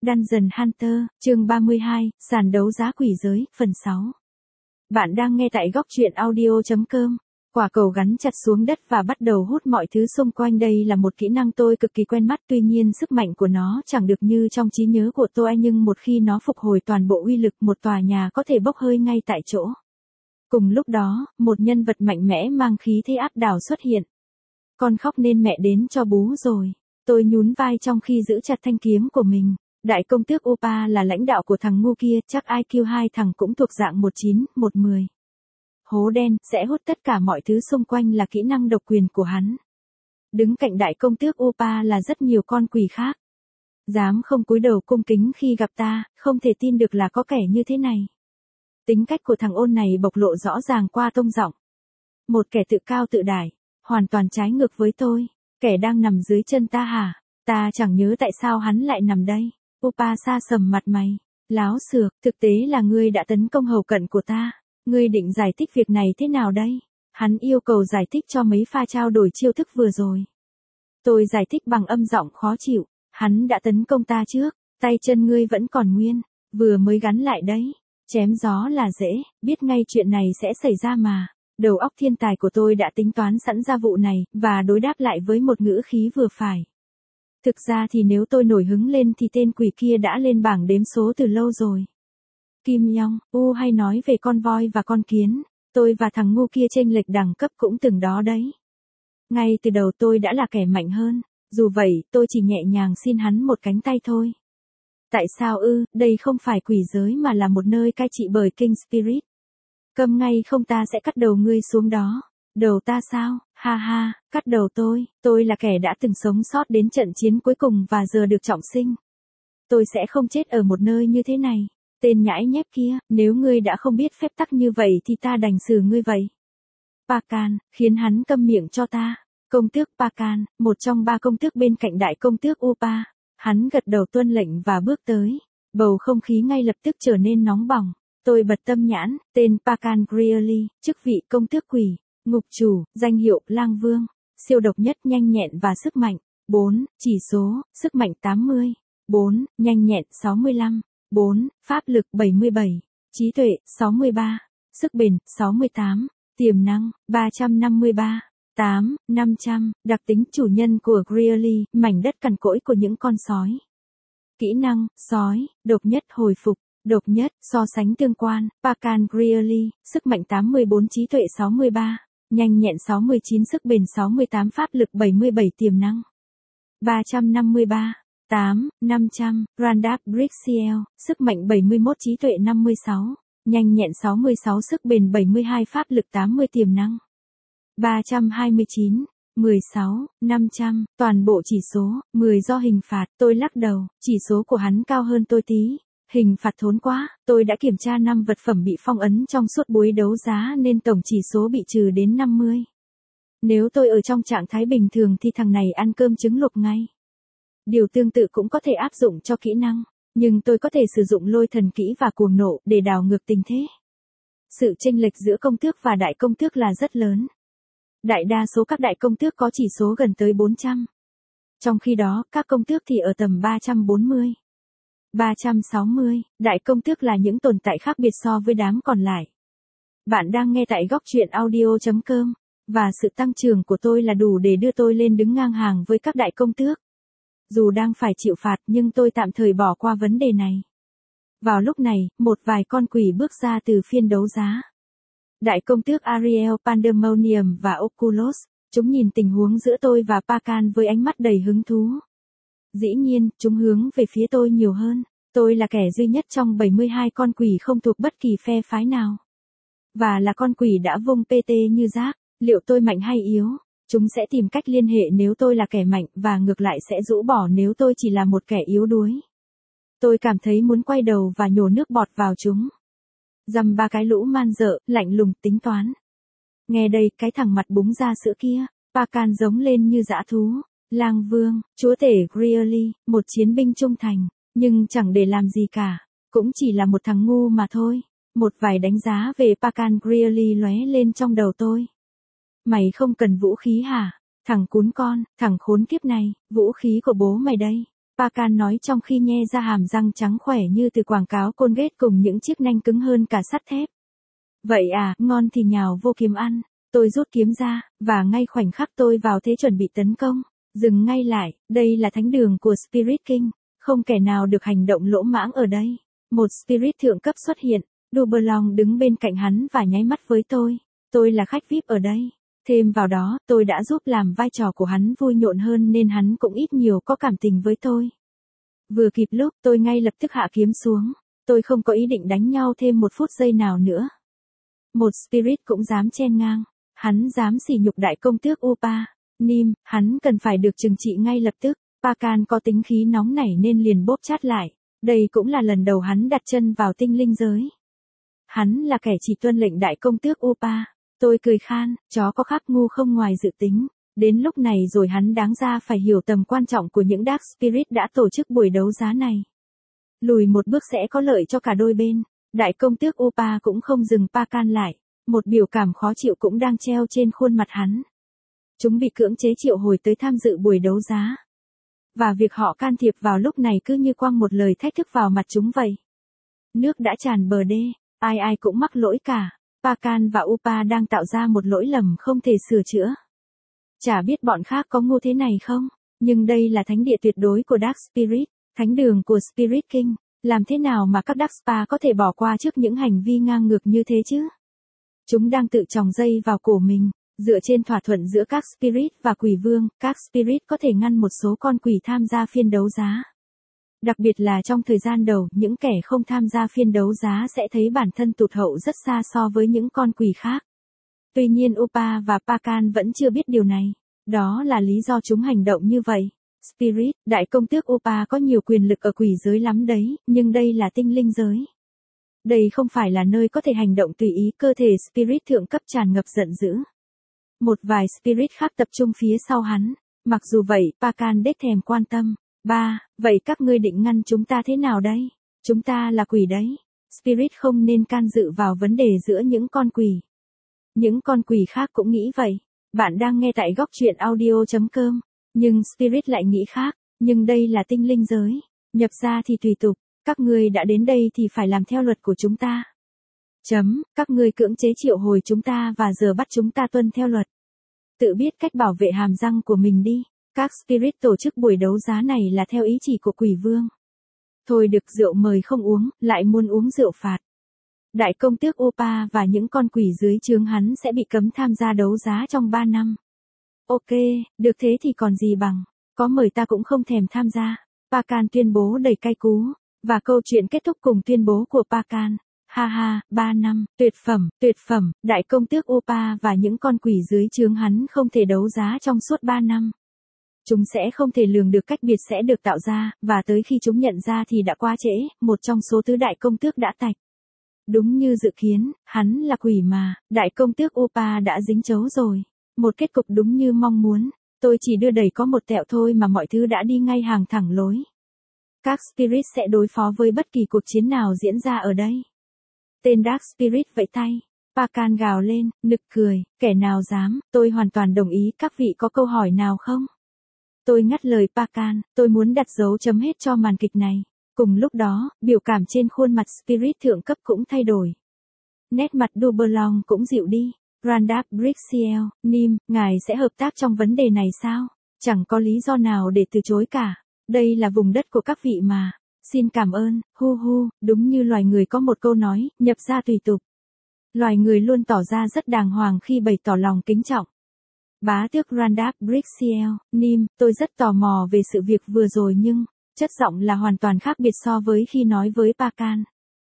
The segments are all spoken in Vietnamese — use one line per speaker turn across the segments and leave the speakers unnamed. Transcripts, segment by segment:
Dungeon Hunter, chương 32, sàn đấu giá quỷ giới, phần 6. Bạn đang nghe tại góc truyện audio.com. Quả cầu gắn chặt xuống đất và bắt đầu hút mọi thứ xung quanh. Đây là một kỹ năng tôi cực kỳ quen mắt, tuy nhiên sức mạnh của nó chẳng được như trong trí nhớ của tôi, nhưng một khi nó phục hồi toàn bộ uy lực, một tòa nhà có thể bốc hơi ngay tại chỗ. Cùng lúc đó, một nhân vật mạnh mẽ mang khí thế áp đảo xuất hiện. Con khóc nên mẹ đến cho bú rồi. Tôi nhún vai trong khi giữ chặt thanh kiếm của mình. Đại công tước Opa là lãnh đạo của thằng ngu kia, chắc IQ 2 thằng cũng thuộc dạng 19, 110. Hố đen sẽ hút tất cả mọi thứ xung quanh là kỹ năng độc quyền của hắn. Đứng cạnh đại công tước Opa là rất nhiều con quỷ khác. Dám không cúi đầu cung kính khi gặp ta, không thể tin được là có kẻ như thế này. Tính cách của thằng ôn này bộc lộ rõ ràng qua tông giọng. Một kẻ tự cao tự đại, hoàn toàn trái ngược với tôi. Kẻ đang nằm dưới chân ta hả? Ta chẳng nhớ tại sao hắn lại nằm đây. Opa sa sầm mặt mày. Láo xược, thực tế là ngươi đã tấn công hầu cận của ta. Ngươi định giải thích việc này thế nào đây? Hắn yêu cầu giải thích cho mấy pha trao đổi chiêu thức vừa rồi. Tôi giải thích bằng âm giọng khó chịu. Hắn đã tấn công ta trước, tay chân ngươi vẫn còn nguyên, vừa mới gắn lại đấy. Chém gió là dễ, biết ngay chuyện này sẽ xảy ra mà. Đầu óc thiên tài của tôi đã tính toán sẵn ra vụ này, và đối đáp lại với một ngữ khí vừa phải. Thực ra thì nếu tôi nổi hứng lên thì tên quỷ kia đã lên bảng đếm số từ lâu rồi. Kim Yong, hay nói về con voi và con kiến, tôi và thằng ngu kia chênh lệch đẳng cấp cũng từng đó đấy. Ngay từ đầu tôi đã là kẻ mạnh hơn, dù vậy tôi chỉ nhẹ nhàng xin hắn một cánh tay thôi. Tại sao đây không phải quỷ giới mà là một nơi cai trị bởi King Spirit. Câm ngay không ta sẽ cắt đầu ngươi xuống đó. Đầu ta sao? Ha ha, cắt đầu tôi là kẻ đã từng sống sót đến trận chiến cuối cùng và giờ được trọng sinh. Tôi sẽ không chết ở một nơi như thế này. Tên nhãi nhép kia, nếu ngươi đã không biết phép tắc như vậy thì ta đành xử ngươi vậy. Pakan, khiến hắn câm miệng cho ta. Công tước Pakan, một trong ba công tước bên cạnh đại công tước Opa. Hắn gật đầu tuân lệnh và bước tới. Bầu không khí ngay lập tức trở nên nóng bỏng. Tôi bật tâm nhãn, tên Pakan Greely, chức vị công tước quỷ, ngục chủ, danh hiệu lang vương, siêu độc nhất, nhanh nhẹn và sức mạnh. 4, chỉ số, sức mạnh 80. 4, nhanh nhẹn 65. 4, pháp lực 77. Trí tuệ 63. Sức bền 68. Tiềm năng 353. 8, 500. Đặc tính chủ nhân của Greely, mảnh đất cằn cỗi của những con sói. Kỹ năng, sói, độc nhất hồi phục. Độc nhất, so sánh tương quan, Pakan Greely, sức mạnh 84, trí tuệ 63, nhanh nhẹn 69, sức bền 68, pháp lực 77, tiềm năng 353, 8, 500, Randap Brixiel, sức mạnh 71, trí tuệ 56, nhanh nhẹn 66, sức bền 72, pháp lực 80, tiềm năng 329, 16, 500, toàn bộ chỉ số, 10 do hình phạt, tôi lắc đầu, chỉ số của hắn cao hơn tôi tí. Hình phạt thốn quá, tôi đã kiểm tra 5 vật phẩm bị phong ấn trong suốt buổi đấu giá nên tổng chỉ số bị trừ đến 50. Nếu tôi ở trong trạng thái bình thường thì thằng này ăn cơm trứng luộc ngay. Điều tương tự cũng có thể áp dụng cho kỹ năng, nhưng tôi có thể sử dụng lôi thần kỹ và cuồng nộ để đảo ngược tình thế. Sự chênh lệch giữa công tước và đại công tước là rất lớn. Đại đa số các đại công tước có chỉ số gần tới 400. Trong khi đó, các công tước thì ở tầm 340. 360, đại công tước là những tồn tại khác biệt so với đám còn lại. Bạn đang nghe tại góc truyện audio.com, và sự tăng trưởng của tôi là đủ để đưa tôi lên đứng ngang hàng với các đại công tước. Dù đang phải chịu phạt nhưng tôi tạm thời bỏ qua vấn đề này. Vào lúc này, một vài con quỷ bước ra từ phiên đấu giá. Đại công tước Ariel, Pandemonium và Oculus, chúng nhìn tình huống giữa tôi và Pakan với ánh mắt đầy hứng thú. Dĩ nhiên, chúng hướng về phía tôi nhiều hơn. Tôi là kẻ duy nhất trong 72 con quỷ không thuộc bất kỳ phe phái nào. Và là con quỷ đã vung PT như rác. Liệu tôi mạnh hay yếu? Chúng sẽ tìm cách liên hệ nếu tôi là kẻ mạnh và ngược lại sẽ rũ bỏ nếu tôi chỉ là một kẻ yếu đuối. Tôi cảm thấy muốn quay đầu và nhổ nước bọt vào chúng. Dăm ba cái lũ man dợ, lạnh lùng tính toán. Nghe đây, cái thằng mặt búng ra sữa kia. Pakan giống lên như dã thú. Lang vương, chúa tể Greely, một chiến binh trung thành, nhưng chẳng để làm gì cả, cũng chỉ là một thằng ngu mà thôi. Một vài đánh giá về Pakan Greely lóe lên trong đầu tôi. Mày không cần vũ khí hả? Thằng cún con, thằng khốn kiếp này, vũ khí của bố mày đây. Pacan nói trong khi nhe ra hàm răng trắng khỏe như từ quảng cáo Colgate cùng những chiếc nanh cứng hơn cả sắt thép. Vậy à, ngon thì nhào vô kiếm ăn. Tôi rút kiếm ra, và ngay khoảnh khắc tôi vào thế chuẩn bị tấn công. Dừng ngay lại, đây là thánh đường của Spirit King. Không kẻ nào được hành động lỗ mãng ở đây. Một Spirit thượng cấp xuất hiện. Duberlong đứng bên cạnh hắn và nháy mắt với tôi. Tôi là khách VIP ở đây. Thêm vào đó, tôi đã giúp làm vai trò của hắn vui nhộn hơn nên hắn cũng ít nhiều có cảm tình với tôi. Vừa kịp lúc, tôi ngay lập tức hạ kiếm xuống. Tôi không có ý định đánh nhau thêm một phút giây nào nữa. Một Spirit cũng dám chen ngang. Hắn dám sỉ nhục đại công tước Upa. Nim, hắn cần phải được trừng trị ngay lập tức. Pacan có tính khí nóng nảy nên liền bóp chát lại. Đây cũng là lần đầu hắn đặt chân vào tinh linh giới. Hắn là kẻ chỉ tuân lệnh đại công tước Upa. Tôi cười khan, chó có khác ngu không ngoài dự tính. Đến lúc này rồi hắn đáng ra phải hiểu tầm quan trọng của những Dark Spirit đã tổ chức buổi đấu giá này. Lùi một bước sẽ có lợi cho cả đôi bên. Đại công tước Upa cũng không dừng Pacan lại. Một biểu cảm khó chịu cũng đang treo trên khuôn mặt hắn. Chúng bị cưỡng chế triệu hồi tới tham dự buổi đấu giá. Và việc họ can thiệp vào lúc này cứ như quăng một lời thách thức vào mặt chúng vậy. Nước đã tràn bờ đê, ai ai cũng mắc lỗi cả. Pacan và Upa đang tạo ra một lỗi lầm không thể sửa chữa. Chả biết bọn khác có ngu thế này không, nhưng đây là thánh địa tuyệt đối của Dark Spirit, thánh đường của Spirit King. Làm thế nào mà các Dark Spa có thể bỏ qua trước những hành vi ngang ngược như thế chứ? Chúng đang tự tròng dây vào cổ mình. Dựa trên thỏa thuận giữa các Spirit và Quỷ Vương, các Spirit có thể ngăn một số con quỷ tham gia phiên đấu giá. Đặc biệt là trong thời gian đầu, những kẻ không tham gia phiên đấu giá sẽ thấy bản thân tụt hậu rất xa so với những con quỷ khác. Tuy nhiên Upa và Pacan vẫn chưa biết điều này. Đó là lý do chúng hành động như vậy. Spirit, đại công tước Upa có nhiều quyền lực ở quỷ giới lắm đấy, nhưng đây là tinh linh giới. Đây không phải là nơi có thể hành động tùy ý, cơ thể Spirit thượng cấp tràn ngập giận dữ. Một vài Spirit khác tập trung phía sau hắn. Mặc dù vậy, Pacan đếch thèm quan tâm. Vậy các ngươi định ngăn chúng ta thế nào đây? Chúng ta là quỷ đấy. Spirit không nên can dự vào vấn đề giữa những con quỷ. Những con quỷ khác cũng nghĩ vậy. Bạn đang nghe tại góc truyện audio.com. Nhưng Spirit lại nghĩ khác. Nhưng đây là tinh linh giới. Nhập ra thì tùy tục. Các ngươi đã đến đây thì phải làm theo luật của chúng ta. Các ngươi cưỡng chế triệu hồi chúng ta và giờ bắt chúng ta tuân theo luật. Tự biết cách bảo vệ hàm răng của mình đi. Các Spirit tổ chức buổi đấu giá này là theo ý chỉ của Quỷ Vương. Thôi được, rượu mời không uống, lại muốn uống rượu phạt. Đại công tước Upa và những con quỷ dưới trướng hắn sẽ bị cấm tham gia đấu giá trong 3 năm. Ok, được thế thì còn gì bằng. Có mời ta cũng không thèm tham gia. Pacan tuyên bố đầy cay cú. Và câu chuyện kết thúc cùng tuyên bố của Pacan. Ha ha, 3 năm, tuyệt phẩm, đại công tước Upa và những con quỷ dưới trướng hắn không thể đấu giá trong suốt 3 năm. Chúng sẽ không thể lường được cách biệt sẽ được tạo ra, và tới khi chúng nhận ra thì đã quá trễ, một trong số tứ đại công tước đã tạch. Đúng như dự kiến, hắn là quỷ mà, đại công tước Upa đã dính chấu rồi. Một kết cục đúng như mong muốn, tôi chỉ đưa đẩy có một tẹo thôi mà mọi thứ đã đi ngay hàng thẳng lối. Các Spirit sẽ đối phó với bất kỳ cuộc chiến nào diễn ra ở đây. Tên Dark Spirit vẫy tay. Pacan gào lên, nực cười, kẻ nào dám, tôi hoàn toàn đồng ý, các vị có câu hỏi nào không? Tôi ngắt lời Pacan, tôi muốn đặt dấu chấm hết cho màn kịch này. Cùng lúc đó, biểu cảm trên khuôn mặt Spirit thượng cấp cũng thay đổi. Nét mặt Duberlong cũng dịu đi. Randap Brixiel, Nim, ngài sẽ hợp tác trong vấn đề này sao? Chẳng có lý do nào để từ chối cả. Đây là vùng đất của các vị mà. Xin cảm ơn, đúng như loài người có một câu nói, nhập ra tùy tục. Loài người luôn tỏ ra rất đàng hoàng khi bày tỏ lòng kính trọng. Bá tước Randap Brixiel, Nim, tôi rất tò mò về sự việc vừa rồi nhưng, chất giọng là hoàn toàn khác biệt so với khi nói với Pacan.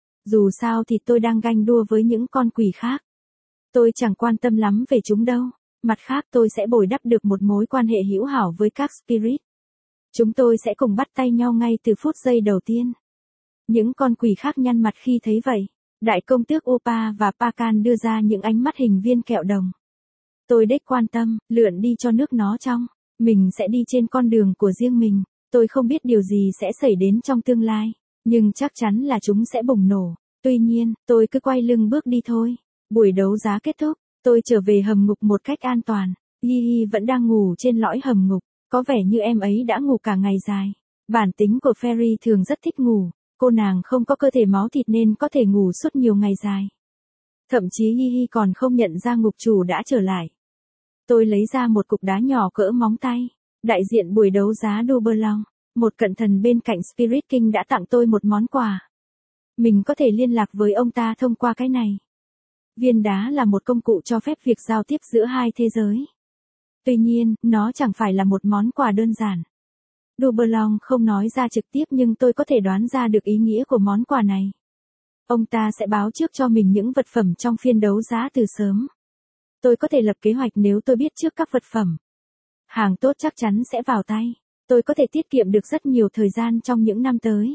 Dù sao thì tôi đang ganh đua với những con quỷ khác. Tôi chẳng quan tâm lắm về chúng đâu. Mặt khác tôi sẽ bồi đắp được một mối quan hệ hữu hảo với các Spirit. Chúng tôi sẽ cùng bắt tay nhau ngay từ phút giây đầu tiên. Những con quỷ khác nhăn mặt khi thấy vậy. Đại công tước Upa và Pacan đưa ra những ánh mắt hình viên kẹo đồng. Tôi đếch quan tâm, lượn đi cho nước nó trong. Mình sẽ đi trên con đường của riêng mình. Tôi không biết điều gì sẽ xảy đến trong tương lai. Nhưng chắc chắn là chúng sẽ bùng nổ. Tuy nhiên, tôi cứ quay lưng bước đi thôi. Buổi đấu giá kết thúc. Tôi trở về hầm ngục một cách an toàn. Yi vẫn đang ngủ trên lõi hầm ngục. Có vẻ như em ấy đã ngủ cả ngày dài. Bản tính của Fairy thường rất thích ngủ, cô nàng không có cơ thể máu thịt nên có thể ngủ suốt nhiều ngày dài. Thậm chí Hi Hi còn không nhận ra ngục chủ đã trở lại. Tôi lấy ra một cục đá nhỏ cỡ móng tay. Đại diện buổi đấu giá Duberlong, một cận thần bên cạnh Spirit King đã tặng tôi một món quà. Mình có thể liên lạc với ông ta thông qua cái này. Viên đá là một công cụ cho phép việc giao tiếp giữa hai thế giới. Tuy nhiên, nó chẳng phải là một món quà đơn giản. Duberlong không nói ra trực tiếp nhưng tôi có thể đoán ra được ý nghĩa của món quà này. Ông ta sẽ báo trước cho mình những vật phẩm trong phiên đấu giá từ sớm. Tôi có thể lập kế hoạch nếu tôi biết trước các vật phẩm. Hàng tốt chắc chắn sẽ vào tay. Tôi có thể tiết kiệm được rất nhiều thời gian trong những năm tới.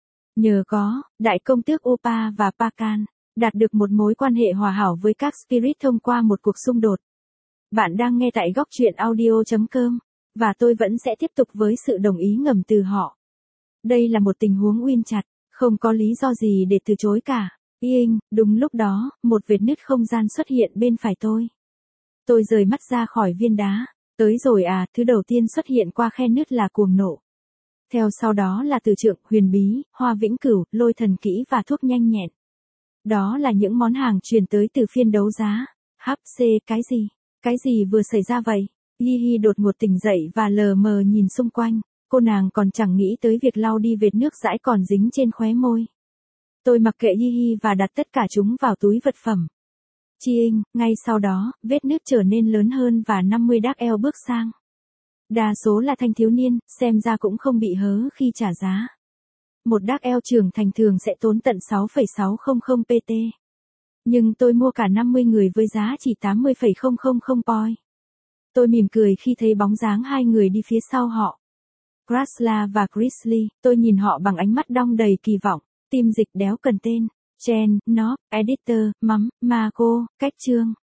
Nhờ có, đại công tước Opa và Pakan đạt được một mối quan hệ hòa hảo với các spirit thông qua một cuộc xung đột. Bạn đang nghe tại góc truyện audio.com, và tôi vẫn sẽ tiếp tục với sự đồng ý ngầm từ họ. Đây là một tình huống uyên chặt, không có lý do gì để từ chối cả. Ying, đúng lúc đó, một vệt nứt không gian xuất hiện bên phải tôi. Tôi rời mắt ra khỏi viên đá. Tới rồi à, thứ đầu tiên xuất hiện qua khe nứt là cuồng nộ. Theo sau đó là từ trượng, huyền bí, hoa vĩnh cửu, lôi thần kỹ và thuốc nhanh nhẹn. Đó là những món hàng truyền tới từ phiên đấu giá. HC, cái gì? Cái gì vừa xảy ra vậy? Hi Hi đột ngột tỉnh dậy và lờ mờ nhìn xung quanh. Cô nàng còn chẳng nghĩ tới việc lau đi vệt nước dãi còn dính trên khóe môi. Tôi mặc kệ Hi Hi và đặt tất cả chúng vào túi vật phẩm. Chiing, ngay sau đó, vết nứt trở nên lớn hơn và 50 Dark Elf bước sang. Đa số là thanh thiếu niên, xem ra cũng không bị hớ khi trả giá. Một Dark Elf trưởng thành thường sẽ tốn tận 6,600 PT. Nhưng tôi mua cả 50 người với giá chỉ 80,000 poi. Tôi mỉm cười khi thấy bóng dáng hai người đi phía sau họ. Krasla và Grizzly, tôi nhìn họ bằng ánh mắt đong đầy kỳ vọng. Tim dịch đéo cần tên. Chen, Nob, Editor, Mắm, Marco, cách chương.